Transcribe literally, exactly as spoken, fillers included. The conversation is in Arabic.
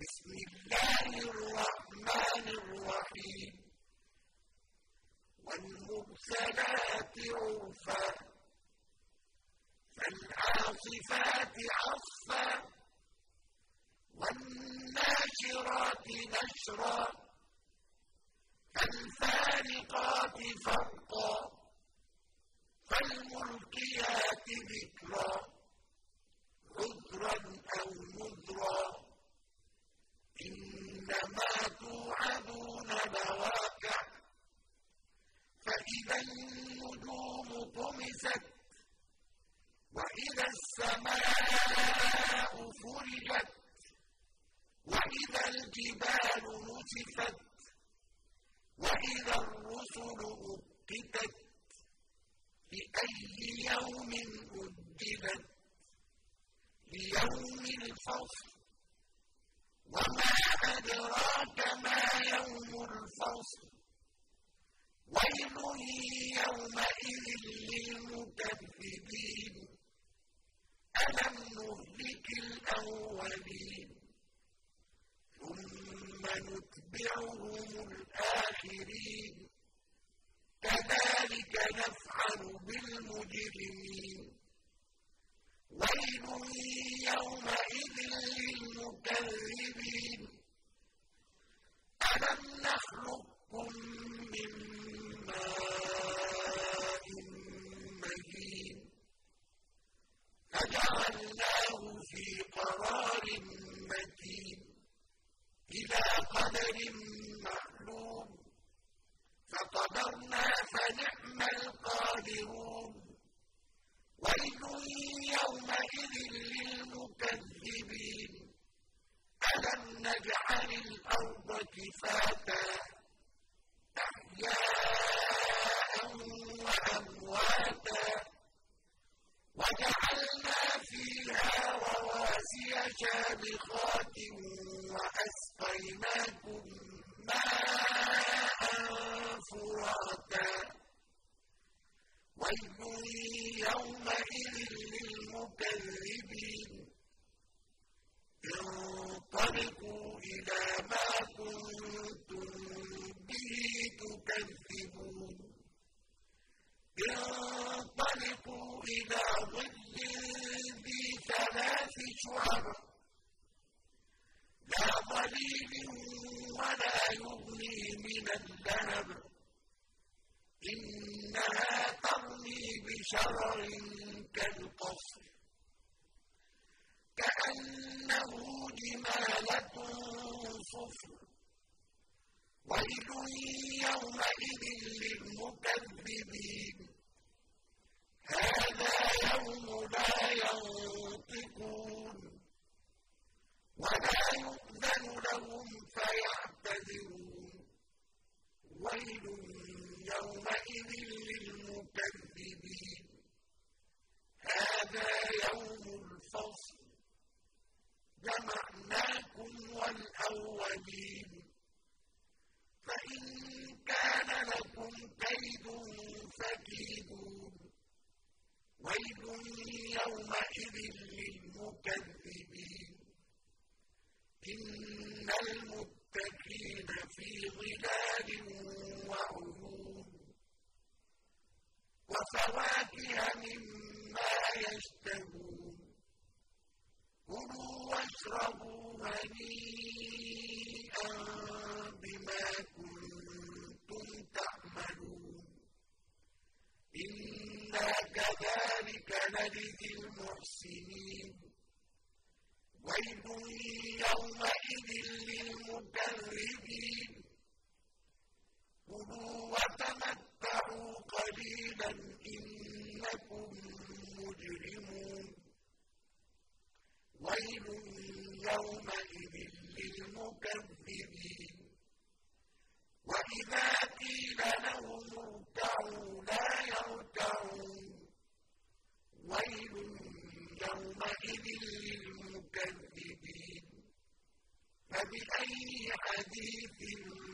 بسم الله الرحمن الرحيم والمرسلات عرفا فالعاصفات عصفا والناشرات نشرا فالفارقات فرقا فالملقيات ذكرا عذرا أو نذرا إنما توعدون لواقع فإذا النجوم طمست وإذا السماء فرجت وإذا الجبال نسفت وإذا الرسل أقتت لأي يوم أجلت ليوم الفصل وما أدراك ما يوم الفصل ويل يومئذ للمكذبين ألم نهلك الأولين ثم نتبعهم الآخرين كذلك نفعل بالمجرمين ويل يومئذ للمكذبين ألم نخلقكم من ماء مهين فجعلناه في قرار مكين إلى قدر معلوم فقدرنا فنعم القادرون ويل يومئذ للمكذبين ألم نجعل الأرض كفاتا أحياء وأمواتا وجعلنا فيها رواسي شامخات وأسقيناكم ماء فراتا ويل يومئذ للمكذبين انطلقوا إلى ما كنتم به تكذبون انطلقوا إلى ظل ذي ثلاث شعب لا ظليل ولا يغني من اللهب إنها ترمي بشرر كالقصر كأنه جمالة صفر ويل يومئذ للمكذبين هذا يوم لا ينطقون ولا يؤذن لهم فيعتذرون ويل يومئذ للمكذبين هذا يوم الفصل جمعناكم والأولين فإن كان لكم كيد فكيدون ويل يومئذ للمكذبين إن المتقين في ظلال وعيون وفواكه مما يشتهون كلوا واشربوا هنيئا بما كنتم تعملون إنا كذلك نجزي المحسنين ويل يومئذ للمكذبين كلوا وتمتعوا قليلا إنكم مجرمون ويل يومئذ للمكذبين وإذا قيل لهم اركعوا لا يركعون ويل يومئذ للمكذبين فبأي حديث